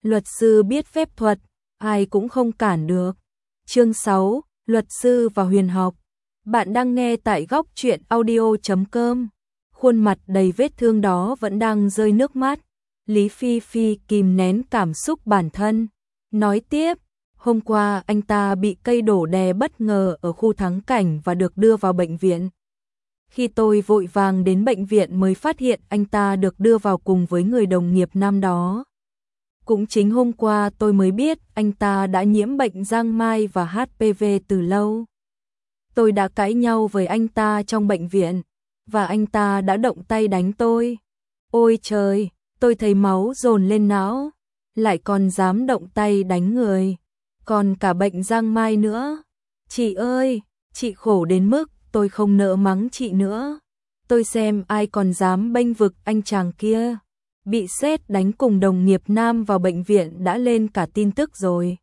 luật sư biết phép thuật, ai cũng không cản được. Chương 6, luật sư và huyền học. Bạn đang nghe tại góc truyện audio.com. Khuôn mặt đầy vết thương đó vẫn đang rơi nước mắt. Lý Phi Phi kìm nén cảm xúc bản thân. Nói tiếp, hôm qua anh ta bị cây đổ đè bất ngờ ở khu thắng cảnh và được đưa vào bệnh viện. Khi tôi vội vàng đến bệnh viện mới phát hiện anh ta được đưa vào cùng với người đồng nghiệp năm đó. Cũng chính hôm qua tôi mới biết anh ta đã nhiễm bệnh giang mai và HPV từ lâu. Tôi đã cãi nhau với anh ta trong bệnh viện, và anh ta đã động tay đánh tôi. Ôi trời, tôi thấy máu dồn lên não, lại còn dám động tay đánh người, còn cả bệnh giang mai nữa. Chị ơi, chị khổ đến mức tôi không nỡ mắng chị nữa. Tôi xem ai còn dám bênh vực anh chàng kia. Bị sét đánh cùng đồng nghiệp nam vào bệnh viện đã lên cả tin tức rồi.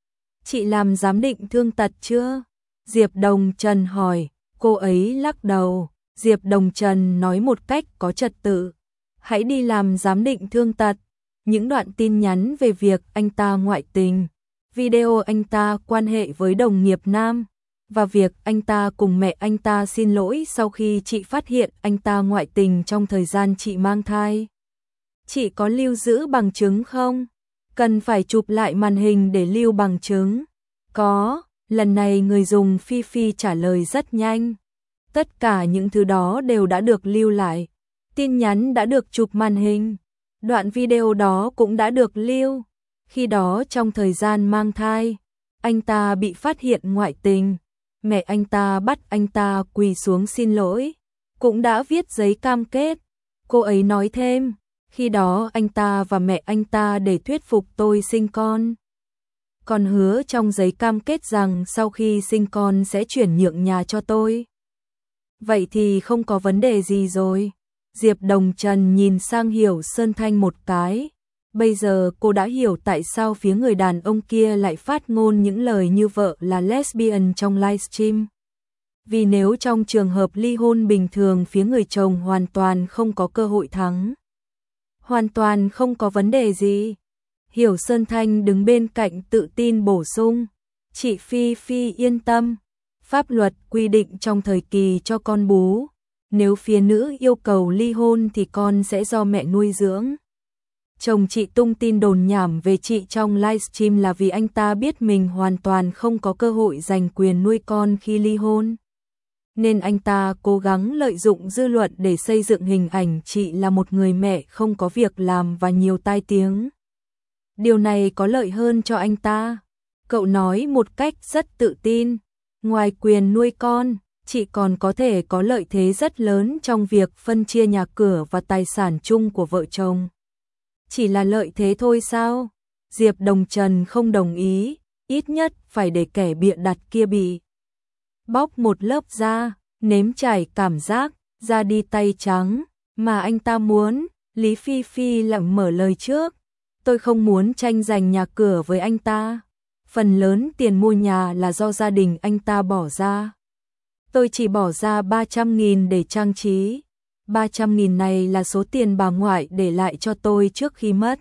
Chị làm giám định thương tật chưa? Diệp Đồng Trần hỏi. Cô ấy lắc đầu. Diệp Đồng Trần nói một cách có trật tự. Hãy đi làm giám định thương tật. Những đoạn tin nhắn về việc anh ta ngoại tình, video anh ta quan hệ với đồng nghiệp nam, và việc anh ta cùng mẹ anh ta xin lỗi sau khi chị phát hiện anh ta ngoại tình trong thời gian chị mang thai. Chị có lưu giữ bằng chứng không? Cần phải chụp lại màn hình để lưu bằng chứng. Có, lần này người dùng Phi Phi trả lời rất nhanh. Tất cả những thứ đó đều đã được lưu lại. Tin nhắn đã được chụp màn hình. Đoạn video đó cũng đã được lưu. Khi đó trong thời gian mang thai, anh ta bị phát hiện ngoại tình. Mẹ anh ta bắt anh ta quỳ xuống xin lỗi. Cũng đã viết giấy cam kết. Cô ấy nói thêm, khi đó anh ta và mẹ anh ta để thuyết phục tôi sinh con. Còn hứa trong giấy cam kết rằng sau khi sinh con sẽ chuyển nhượng nhà cho tôi. Vậy thì không có vấn đề gì rồi. Diệp Đồng Trần nhìn sang Hiểu Sơn Thanh một cái. Bây giờ cô đã hiểu tại sao phía người đàn ông kia lại phát ngôn những lời như vợ là lesbian trong livestream. Vì nếu trong trường hợp ly hôn bình thường phía người chồng hoàn toàn không có cơ hội thắng. Hoàn toàn không có vấn đề gì. Hiểu Sơn Thanh đứng bên cạnh tự tin bổ sung. Chị Phi Phi yên tâm. Pháp luật quy định trong thời kỳ cho con bú, nếu phía nữ yêu cầu ly hôn thì con sẽ do mẹ nuôi dưỡng. Chồng chị tung tin đồn nhảm về chị trong livestream là vì anh ta biết mình hoàn toàn không có cơ hội giành quyền nuôi con khi ly hôn. Nên anh ta cố gắng lợi dụng dư luận để xây dựng hình ảnh chị là một người mẹ không có việc làm và nhiều tai tiếng. Điều này có lợi hơn cho anh ta. Cậu nói một cách rất tự tin. Ngoài quyền nuôi con, chị còn có thể có lợi thế rất lớn trong việc phân chia nhà cửa và tài sản chung của vợ chồng. Chỉ là lợi thế thôi sao? Diệp Đồng Trần không đồng ý, ít nhất phải để kẻ bịa đặt kia bị bóc một lớp da, nếm trải cảm giác, da đi tay trắng, mà anh ta muốn. Lý Phi Phi lặng mở lời trước. Tôi không muốn tranh giành nhà cửa với anh ta. Phần lớn tiền mua nhà là do gia đình anh ta bỏ ra. Tôi chỉ bỏ ra 300.000 để trang trí. 300.000 này là số tiền bà ngoại để lại cho tôi trước khi mất.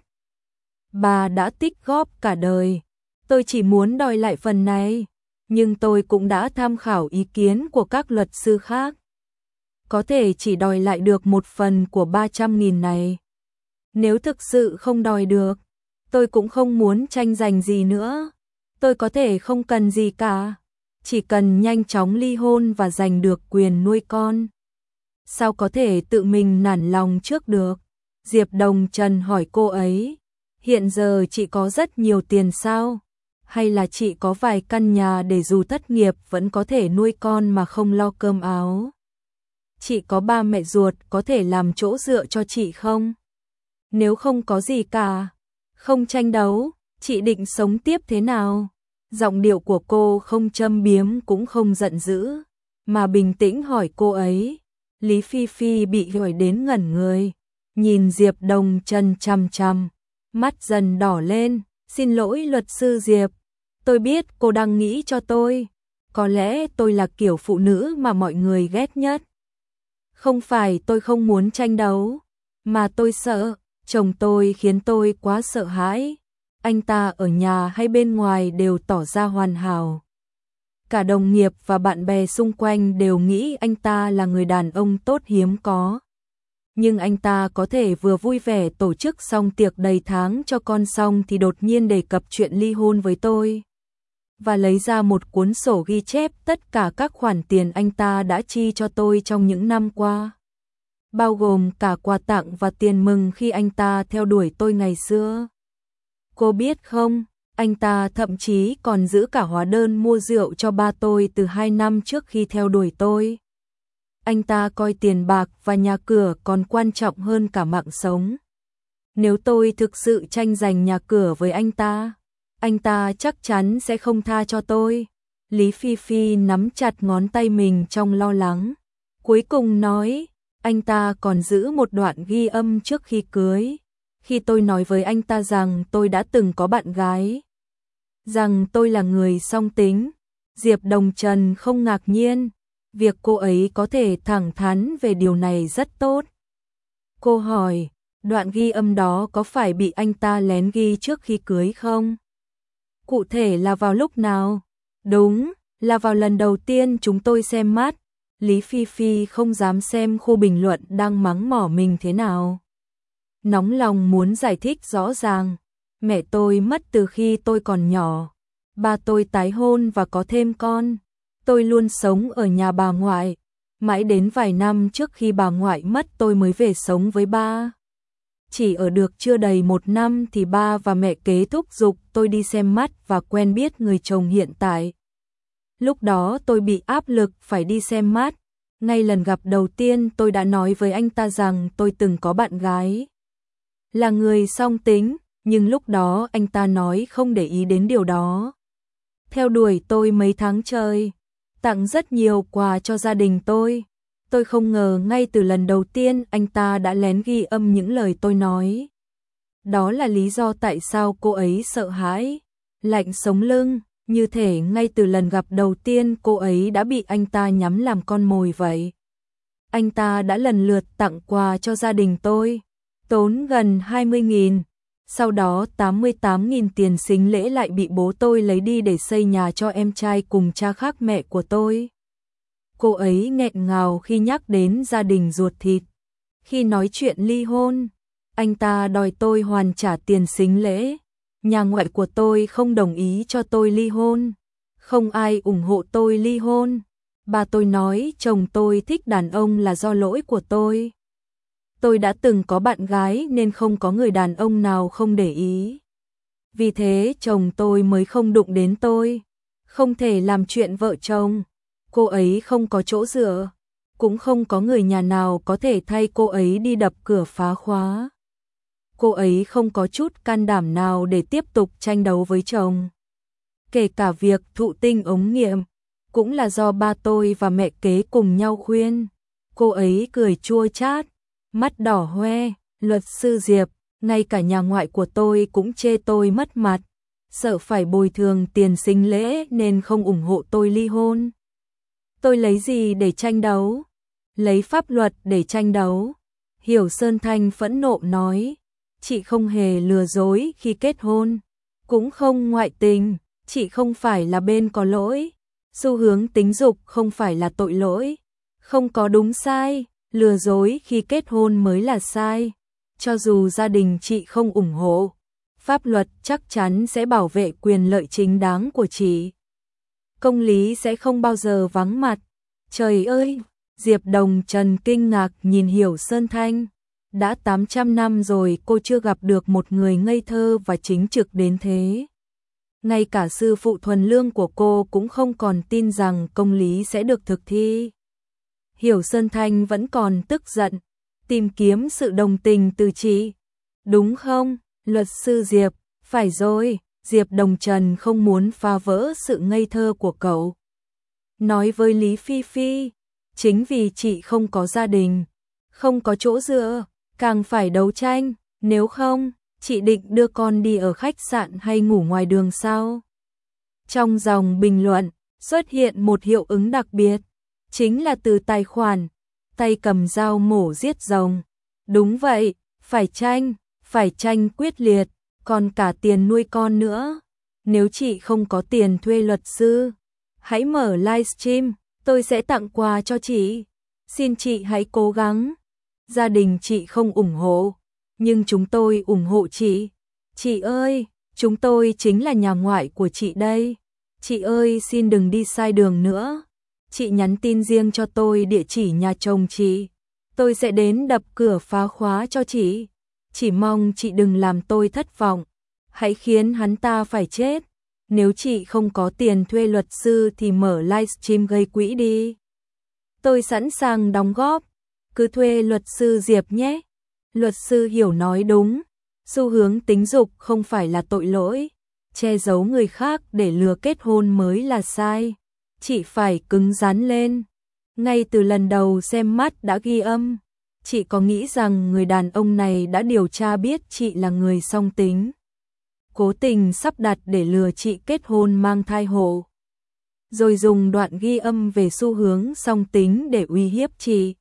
Bà đã tích góp cả đời. Tôi chỉ muốn đòi lại phần này. Nhưng tôi cũng đã tham khảo ý kiến của các luật sư khác. Có thể chỉ đòi lại được một phần của 300.000 này. Nếu thực sự không đòi được, tôi cũng không muốn tranh giành gì nữa. Tôi có thể không cần gì cả. Chỉ cần nhanh chóng ly hôn và giành được quyền nuôi con. Sao có thể tự mình nản lòng trước được? Diệp Đồng Trần hỏi cô ấy. Hiện giờ chị có rất nhiều tiền sao? Hay là chị có vài căn nhà để dù thất nghiệp vẫn có thể nuôi con mà không lo cơm áo? Chị có ba mẹ ruột có thể làm chỗ dựa cho chị không? Nếu không có gì cả, không tranh đấu, chị định sống tiếp thế nào? Giọng điệu của cô không châm biếm cũng không giận dữ, mà bình tĩnh hỏi cô ấy. Lý Phi Phi bị hỏi đến ngẩn người, nhìn Diệp Đồng Trần chằm chằm, mắt dần đỏ lên. Xin lỗi luật sư Diệp, tôi biết cô đang nghĩ cho tôi. Có lẽ tôi là kiểu phụ nữ mà mọi người ghét nhất. Không phải tôi không muốn tranh đấu, mà tôi sợ, chồng tôi khiến tôi quá sợ hãi. anh ta ở nhà hay bên ngoài đều tỏ ra hoàn hảo. Cả đồng nghiệp và bạn bè xung quanh đều nghĩ anh ta là người đàn ông tốt hiếm có. Nhưng anh ta có thể vừa vui vẻ tổ chức xong tiệc đầy tháng cho con xong thì đột nhiên đề cập chuyện ly hôn với tôi. Và lấy ra một cuốn sổ ghi chép tất cả các khoản tiền anh ta đã chi cho tôi trong những năm qua. Bao gồm cả quà tặng và tiền mừng khi anh ta theo đuổi tôi ngày xưa. Cô biết không, anh ta thậm chí còn giữ cả hóa đơn mua rượu cho ba tôi từ 2 năm trước khi theo đuổi tôi. Anh ta coi tiền bạc và nhà cửa còn quan trọng hơn cả mạng sống. Nếu tôi thực sự tranh giành nhà cửa với anh ta chắc chắn sẽ không tha cho tôi. Lý Phi Phi nắm chặt ngón tay mình trong lo lắng. Cuối cùng nói, anh ta còn giữ một đoạn ghi âm trước khi cưới. Khi tôi nói với anh ta rằng tôi đã từng có bạn gái, rằng tôi là người song tính, Diệp Đồng Trần không ngạc nhiên. Việc cô ấy có thể thẳng thắn về điều này rất tốt. Cô hỏi, đoạn ghi âm đó có phải bị anh ta lén ghi trước khi cưới không? Cụ thể là vào lúc nào? Đúng, là vào lần đầu tiên chúng tôi xem mắt. Lý Phi Phi không dám xem khu bình luận đang mắng mỏ mình thế nào. Nóng lòng muốn giải thích rõ ràng. Mẹ tôi mất từ khi tôi còn nhỏ. Ba tôi tái hôn và có thêm con. Tôi luôn sống ở nhà bà ngoại. Mãi đến vài năm trước khi bà ngoại mất tôi mới về sống với ba. Chỉ ở được chưa đầy 1 năm thì ba và mẹ kế thúc giục tôi đi xem mắt và quen biết người chồng hiện tại. Lúc đó tôi bị áp lực phải đi xem mắt. Ngay lần gặp đầu tiên tôi đã nói với anh ta rằng tôi từng có bạn gái. Là người song tính, nhưng lúc đó anh ta nói không để ý đến điều đó. Theo đuổi tôi mấy tháng trời, tặng rất nhiều quà cho gia đình tôi. Tôi không ngờ ngay từ lần đầu tiên anh ta đã lén ghi âm những lời tôi nói. Đó là lý do tại sao cô ấy sợ hãi, lạnh sống lưng, như thể ngay từ lần gặp đầu tiên cô ấy đã bị anh ta nhắm làm con mồi vậy. Anh ta đã lần lượt tặng quà cho gia đình tôi, tốn gần 20.000. Sau đó 88.000 tiền sính lễ lại bị bố tôi lấy đi để xây nhà cho em trai cùng cha khác mẹ của tôi. Cô ấy nghẹn ngào khi nhắc đến gia đình ruột thịt. Khi nói chuyện ly hôn, anh ta đòi tôi hoàn trả tiền sính lễ. Nhà ngoại của tôi không đồng ý cho tôi ly hôn. Không ai ủng hộ tôi ly hôn. Bà tôi nói chồng tôi thích đàn ông là do lỗi của tôi. Tôi đã từng có bạn gái nên không có người đàn ông nào không để ý. Vì thế chồng tôi mới không đụng đến tôi. Không thể làm chuyện vợ chồng. Cô ấy không có chỗ dựa. Cũng không có người nhà nào có thể thay cô ấy đi đập cửa phá khóa. Cô ấy không có chút can đảm nào để tiếp tục tranh đấu với chồng. Kể cả việc thụ tinh ống nghiệm, cũng là do ba tôi và mẹ kế cùng nhau khuyên. Cô ấy cười chua chát, mắt đỏ hoe. Luật sư Diệp, ngay cả nhà ngoại của tôi cũng chê tôi mất mặt, sợ phải bồi thường tiền sính lễ nên không ủng hộ tôi ly hôn. Tôi lấy gì để tranh đấu? Lấy pháp luật để tranh đấu. Hiểu Sơn Thanh phẫn nộ nói, chị không hề lừa dối khi kết hôn, cũng không ngoại tình, chị không phải là bên có lỗi. Xu hướng tính dục không phải là tội lỗi, không có đúng sai, lừa dối khi kết hôn mới là sai. Cho dù gia đình chị không ủng hộ, pháp luật chắc chắn sẽ bảo vệ quyền lợi chính đáng của chị. Công lý sẽ không bao giờ vắng mặt. Trời ơi! Diệp Đồng Trần kinh ngạc nhìn Hiểu Sơn Thanh. Đã 800 năm rồi cô chưa gặp được một người ngây thơ và chính trực đến thế. Ngay cả sư phụ thuần lương của cô cũng không còn tin rằng công lý sẽ được thực thi. Hiểu Sơn Thanh vẫn còn tức giận, tìm kiếm sự đồng tình từ chị. Đúng không, luật sư Diệp? Phải rồi, Diệp Đồng Trần không muốn phá vỡ sự ngây thơ của cậu. Nói với Lý Phi Phi, chính vì chị không có gia đình, không có chỗ dựa, càng phải đấu tranh, nếu không, chị định đưa con đi ở khách sạn hay ngủ ngoài đường sao? Trong dòng bình luận, xuất hiện một hiệu ứng đặc biệt, chính là từ tài khoản, tay cầm dao mổ giết rồng. Đúng vậy, phải tranh quyết liệt, còn cả tiền nuôi con nữa. Nếu chị không có tiền thuê luật sư, hãy mở livestream, tôi sẽ tặng quà cho chị. Xin chị hãy cố gắng. Gia đình chị không ủng hộ, nhưng chúng tôi ủng hộ chị. Chị ơi, chúng tôi chính là nhà ngoại của chị đây. Chị ơi, xin đừng đi sai đường nữa. Chị nhắn tin riêng cho tôi địa chỉ nhà chồng chị. Tôi sẽ đến đập cửa phá khóa cho chị. Chỉ mong chị đừng làm tôi thất vọng. Hãy khiến hắn ta phải chết. Nếu chị không có tiền thuê luật sư thì mở livestream gây quỹ đi. Tôi sẵn sàng đóng góp. Cứ thuê luật sư Diệp nhé. Luật sư Hiểu nói đúng. Xu hướng tính dục không phải là tội lỗi. Che giấu người khác để lừa kết hôn mới là sai. Chị phải cứng rắn lên. Ngay từ lần đầu xem mắt đã ghi âm. Chị có nghĩ rằng người đàn ông này đã điều tra biết chị là người song tính, cố tình sắp đặt để lừa chị kết hôn mang thai hộ, rồi dùng đoạn ghi âm về xu hướng song tính để uy hiếp chị,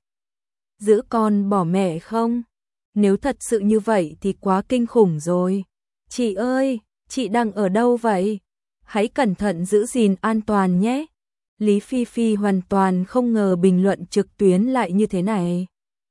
giữ con bỏ mẹ không? Nếu thật sự như vậy thì quá kinh khủng rồi. Chị ơi, chị đang ở đâu vậy? Hãy cẩn thận giữ gìn an toàn nhé. Lý Phi Phi hoàn toàn không ngờ bình luận trực tuyến lại như thế này.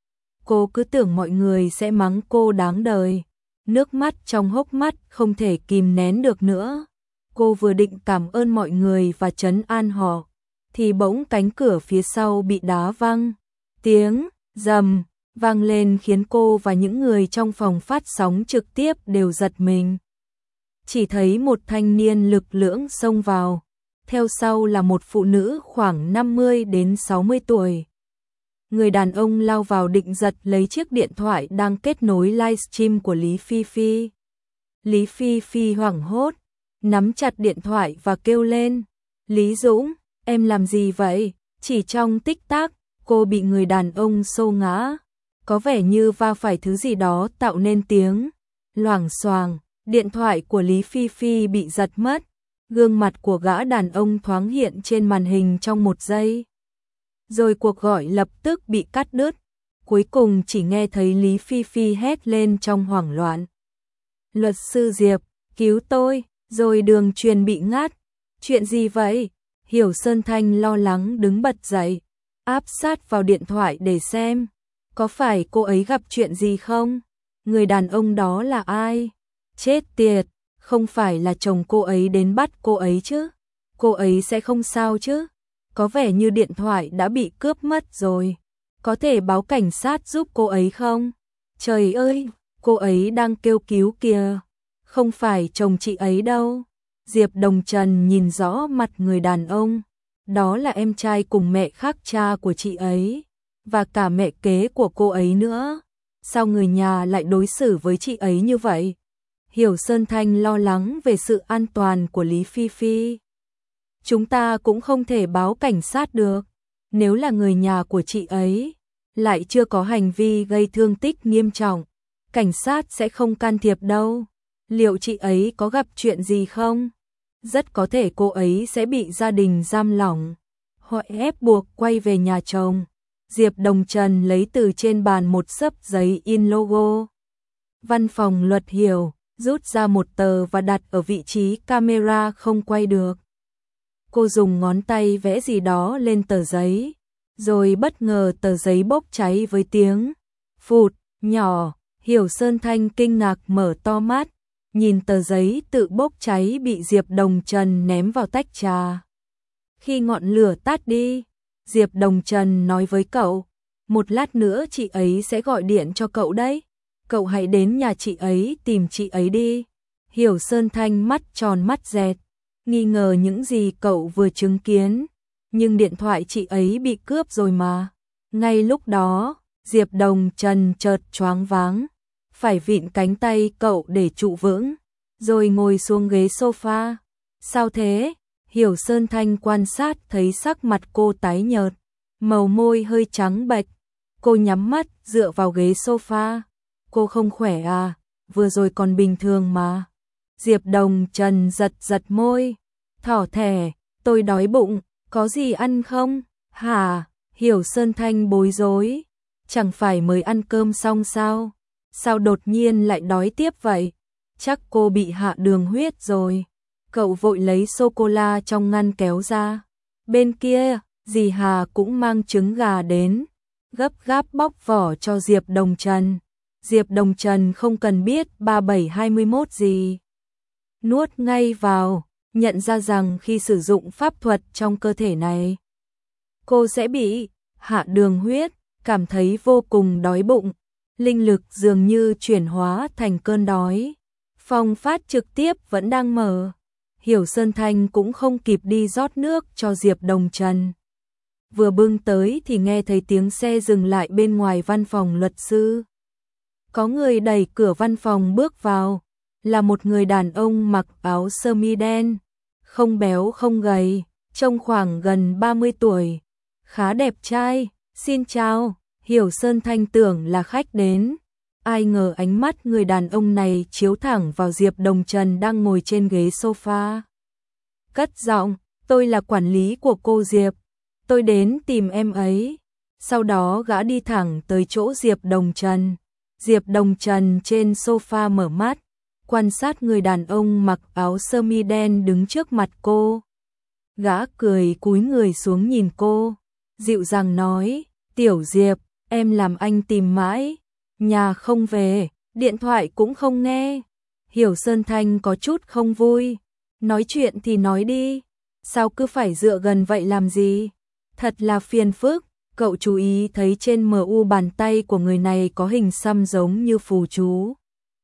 Cô cứ tưởng mọi người sẽ mắng cô đáng đời. Nước mắt trong hốc mắt không thể kìm nén được nữa. Cô vừa định cảm ơn mọi người và trấn an họ, thì bỗng cánh cửa phía sau bị đá văng. Tiếng rầm vang lên khiến cô và những người trong phòng phát sóng trực tiếp đều giật mình. Chỉ thấy một thanh niên lực lưỡng xông vào. Theo sau là một phụ nữ khoảng 50 đến 60 tuổi. Người đàn ông lao vào định giật lấy chiếc điện thoại đang kết nối livestream của Lý Phi Phi. Lý Phi Phi hoảng hốt, nắm chặt điện thoại và kêu lên. Lý Dũng, em làm gì vậy? Chỉ trong tích tắc, cô bị người đàn ông xô ngã. Có vẻ như va phải thứ gì đó tạo nên tiếng loảng xoảng. Điện thoại của Lý Phi Phi bị giật mất. Gương mặt của gã đàn ông thoáng hiện trên màn hình trong một giây. Rồi cuộc gọi lập tức bị cắt đứt. Cuối cùng chỉ nghe thấy Lý Phi Phi hét lên trong hoảng loạn. Luật sư Diệp, cứu tôi, rồi đường truyền bị ngắt. Chuyện gì vậy? Hiểu Sơn Thanh lo lắng đứng bật dậy, áp sát vào điện thoại để xem. Có phải cô ấy gặp chuyện gì không? Người đàn ông đó là ai? Chết tiệt, không phải là chồng cô ấy đến bắt cô ấy chứ? Cô ấy sẽ không sao chứ? Có vẻ như điện thoại đã bị cướp mất rồi. Có thể báo cảnh sát giúp cô ấy không? Trời ơi, cô ấy đang kêu cứu kìa. Không phải chồng chị ấy đâu. Diệp Đồng Trần nhìn rõ mặt người đàn ông. Đó là em trai cùng mẹ khác cha của chị ấy. Và cả mẹ kế của cô ấy nữa. Sao người nhà lại đối xử với chị ấy như vậy? Hiểu Sơn Thanh lo lắng về sự an toàn của Lý Phi Phi. Chúng ta cũng không thể báo cảnh sát được. Nếu là người nhà của chị ấy, lại chưa có hành vi gây thương tích nghiêm trọng, cảnh sát sẽ không can thiệp đâu. Liệu chị ấy có gặp chuyện gì không? Rất có thể cô ấy sẽ bị gia đình giam lỏng, hoặc ép buộc quay về nhà chồng. Diệp Đồng Trần lấy từ trên bàn một xấp giấy in logo Văn phòng Luật Hiểu, rút ra một tờ và đặt ở vị trí camera không quay được. Cô dùng ngón tay vẽ gì đó lên tờ giấy, rồi bất ngờ tờ giấy bốc cháy với tiếng phụt nhỏ. Hiểu Sơn Thanh kinh ngạc mở to mắt, nhìn tờ giấy tự bốc cháy bị Diệp Đồng Trần ném vào tách trà. Khi ngọn lửa tắt đi, Diệp Đồng Trần nói với cậu, một lát nữa chị ấy sẽ gọi điện cho cậu đấy. Cậu hãy đến nhà chị ấy tìm chị ấy đi. Hiểu Sơn Thanh mắt tròn mắt dẹt, nghi ngờ những gì cậu vừa chứng kiến. Nhưng điện thoại chị ấy bị cướp rồi mà. Ngay lúc đó, Diệp Đồng Trần chợt choáng váng, phải vịn cánh tay cậu để trụ vững, rồi ngồi xuống ghế sofa. Sao thế? Hiểu Sơn Thanh quan sát thấy sắc mặt cô tái nhợt, màu môi hơi trắng bệch. Cô nhắm mắt dựa vào ghế sofa. Cô không khỏe à? Vừa rồi còn bình thường mà. Diệp Đồng Trần giật giật môi, thỏ thẻ, tôi đói bụng, có gì ăn không? Hả? Hiểu Sơn Thanh bối rối, chẳng phải mới ăn cơm xong sao? Sao đột nhiên lại đói tiếp vậy? chắc cô bị hạ đường huyết rồi. Cậu vội lấy sô-cô-la trong ngăn kéo ra. Bên kia, dì Hà cũng mang trứng gà đến, gấp gáp bóc vỏ cho Diệp Đồng Trần. Diệp Đồng Trần không cần biết 3721 gì. Nuốt ngay vào, nhận ra rằng khi sử dụng pháp thuật trong cơ thể này, cô sẽ bị hạ đường huyết, cảm thấy vô cùng đói bụng. Linh lực dường như chuyển hóa thành cơn đói. Phòng phát trực tiếp vẫn đang mở. Hiểu Sơn Thanh cũng không kịp đi rót nước cho Diệp Đồng Trần. Vừa bưng tới thì nghe thấy tiếng xe dừng lại bên ngoài văn phòng luật sư. Có người đẩy cửa văn phòng bước vào, là một người đàn ông mặc áo sơ mi đen, không béo không gầy, trông khoảng gần 30 tuổi, khá đẹp trai. Xin chào, Hiểu Sơn Thanh tưởng là khách đến. Ai ngờ ánh mắt người đàn ông này chiếu thẳng vào Diệp Đồng Trần đang ngồi trên ghế sofa. Cất giọng, tôi là quản lý của cô Diệp, tôi đến tìm em ấy. Sau đó gã đi thẳng tới chỗ Diệp Đồng Trần. Diệp Đồng Trần trên sofa mở mắt, quan sát người đàn ông mặc áo sơ mi đen đứng trước mặt cô. Gã cười cúi người xuống nhìn cô, dịu dàng nói, Tiểu Diệp, em làm anh tìm mãi, nhà không về, điện thoại cũng không nghe. Hiểu Sơn Thanh có chút không vui, nói chuyện thì nói đi, sao cứ phải dựa gần vậy làm gì? Thật là phiền phức. Cậu chú ý thấy trên MU bàn tay của người này có hình xăm giống như phù chú.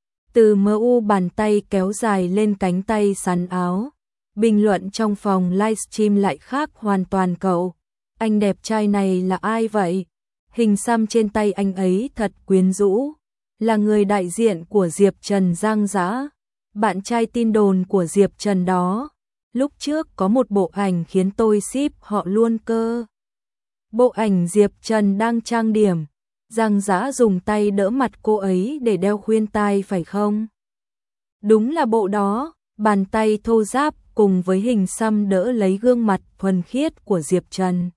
Từ MU bàn tay kéo dài lên cánh tay sắn áo. Bình luận trong phòng livestream lại khác hoàn toàn cậu. Anh đẹp trai này là ai vậy? Hình xăm trên tay anh ấy thật quyến rũ. Là người đại diện của Diệp Trần Giang Dã, bạn trai tin đồn của Diệp Trần đó. Lúc trước có một bộ ảnh khiến tôi ship họ luôn cơ. Bộ ảnh Diệp Trần đang trang điểm, Giang Dã dùng tay đỡ mặt cô ấy để đeo khuyên tai phải không? Đúng là bộ đó, bàn tay thô ráp cùng với hình xăm đỡ lấy gương mặt thuần khiết của Diệp Trần.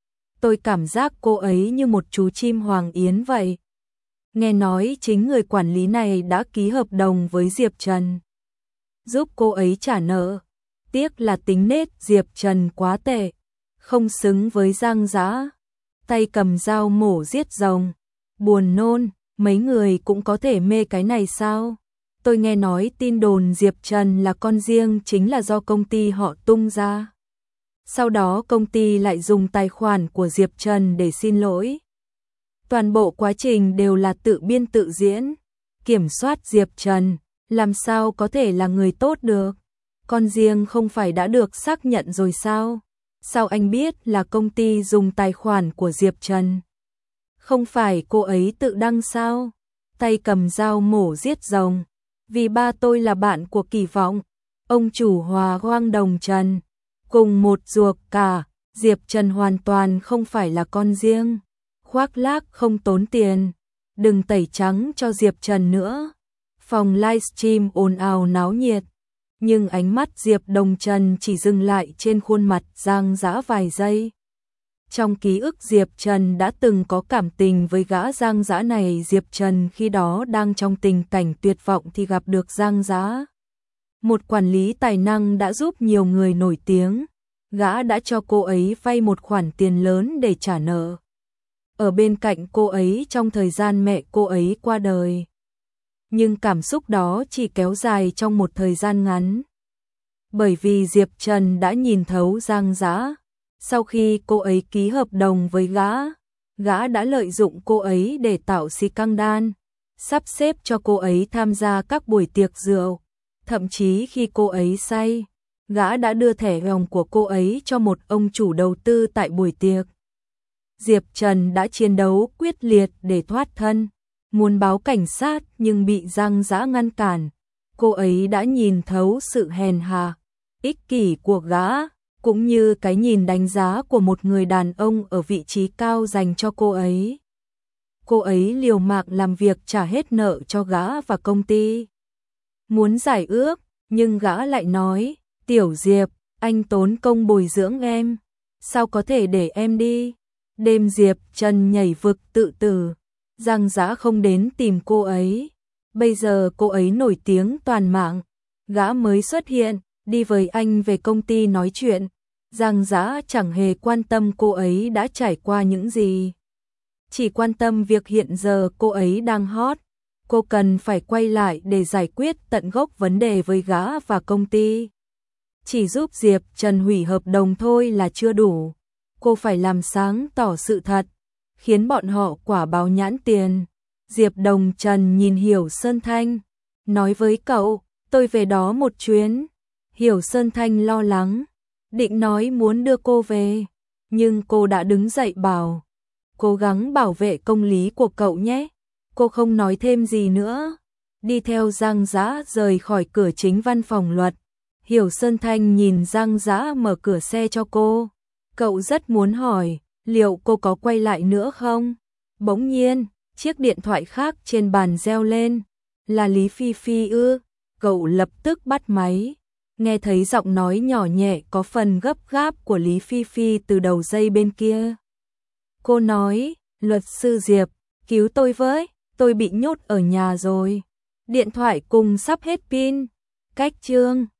Tôi cảm giác cô ấy như một chú chim hoàng yến vậy. Nghe nói chính người quản lý này đã ký hợp đồng với Diệp Trần, giúp cô ấy trả nợ. Tiếc là tính nết Diệp Trần quá tệ, không xứng với Giang Dã. Tay cầm dao mổ giết rồng, buồn nôn, mấy người cũng có thể mê cái này sao? Tôi nghe nói tin đồn Diệp Trần là con riêng chính là do công ty họ tung ra. Sau đó công ty lại dùng tài khoản của Diệp Trần để xin lỗi. Toàn bộ quá trình đều là tự biên tự diễn. Kiểm soát Diệp Trần, làm sao có thể là người tốt được? Con riêng không phải đã được xác nhận rồi sao? Sao anh biết là công ty dùng tài khoản của Diệp Trần? Không phải cô ấy tự đăng sao? Tay cầm dao mổ giết rồng. Vì ba tôi là bạn của Kỳ Vọng, ông chủ Hòa Hoang Đồng Trần, cùng một ruột cả. Diệp Trần hoàn toàn không phải là con riêng. Khoác lác không tốn tiền. Đừng tẩy trắng cho Diệp Trần nữa. Phòng livestream ồn ào náo nhiệt. Nhưng ánh mắt Diệp Đồng Trần chỉ dừng lại trên khuôn mặt Giang Dã vài giây. Trong ký ức Diệp Trần đã từng có cảm tình với gã Giang Dã này. Diệp Trần khi đó đang trong tình cảnh tuyệt vọng thì gặp được Giang Dã. Một quản lý tài năng đã giúp nhiều người nổi tiếng. Gã đã cho cô ấy vay một khoản tiền lớn để trả nợ. Ở bên cạnh cô ấy trong thời gian mẹ cô ấy qua đời. Nhưng cảm xúc đó chỉ kéo dài trong một thời gian ngắn. Bởi vì Diệp Trần đã nhìn thấu Giang Dã. Sau khi cô ấy ký hợp đồng với gã đã lợi dụng cô ấy để tạo scandal, sắp xếp cho cô ấy tham gia các buổi tiệc rượu. Thậm chí khi cô ấy say, gã đã đưa thẻ hồng của cô ấy cho một ông chủ đầu tư tại buổi tiệc. Diệp Trần đã chiến đấu quyết liệt để thoát thân, muốn báo cảnh sát nhưng bị Giang Dã ngăn cản. Cô ấy đã nhìn thấu sự hèn hạ, ích kỷ của gã, cũng như cái nhìn đánh giá của một người đàn ông ở vị trí cao dành cho cô ấy. Cô ấy liều mạng làm việc trả hết nợ cho gã và công ty. Muốn giải ước, nhưng gã lại nói, Tiểu Diệp, anh tốn công bồi dưỡng em, sao có thể để em đi? Đêm Diệp Trần nhảy vực tự tử, Giang Dã không đến tìm cô ấy, Bây giờ cô ấy nổi tiếng toàn mạng. Gã mới xuất hiện, đi với anh về công ty nói chuyện. Giang Dã chẳng hề quan tâm cô ấy đã trải qua những gì. Chỉ quan tâm việc hiện giờ cô ấy đang hot. Cô cần phải quay lại để giải quyết tận gốc vấn đề với gã và công ty. Chỉ giúp Diệp Trần hủy hợp đồng thôi là chưa đủ. Cô phải làm sáng tỏ sự thật, khiến bọn họ quả báo nhãn tiền. Diệp Đồng Trần nhìn Hiểu Sơn Thanh, nói với cậu, tôi về đó một chuyến. Hiểu Sơn Thanh lo lắng, định nói muốn đưa cô về, nhưng cô đã đứng dậy bảo, cố gắng bảo vệ công lý của cậu nhé. Cô không nói thêm gì nữa, đi theo Giang Dã rời khỏi cửa chính văn phòng luật. Hiểu Sơn Thanh nhìn Giang Dã mở cửa xe cho cô. Cậu rất muốn hỏi, liệu cô có quay lại nữa không? Bỗng nhiên, chiếc điện thoại khác trên bàn reo lên. Là Lý Phi Phi ư? Cậu lập tức bắt máy. Nghe thấy giọng nói nhỏ nhẹ có phần gấp gáp của Lý Phi Phi từ đầu dây bên kia. Cô nói, luật sư Diệp, cứu tôi với, tôi bị nhốt ở nhà rồi. Điện thoại cùng sắp hết pin. Cách chương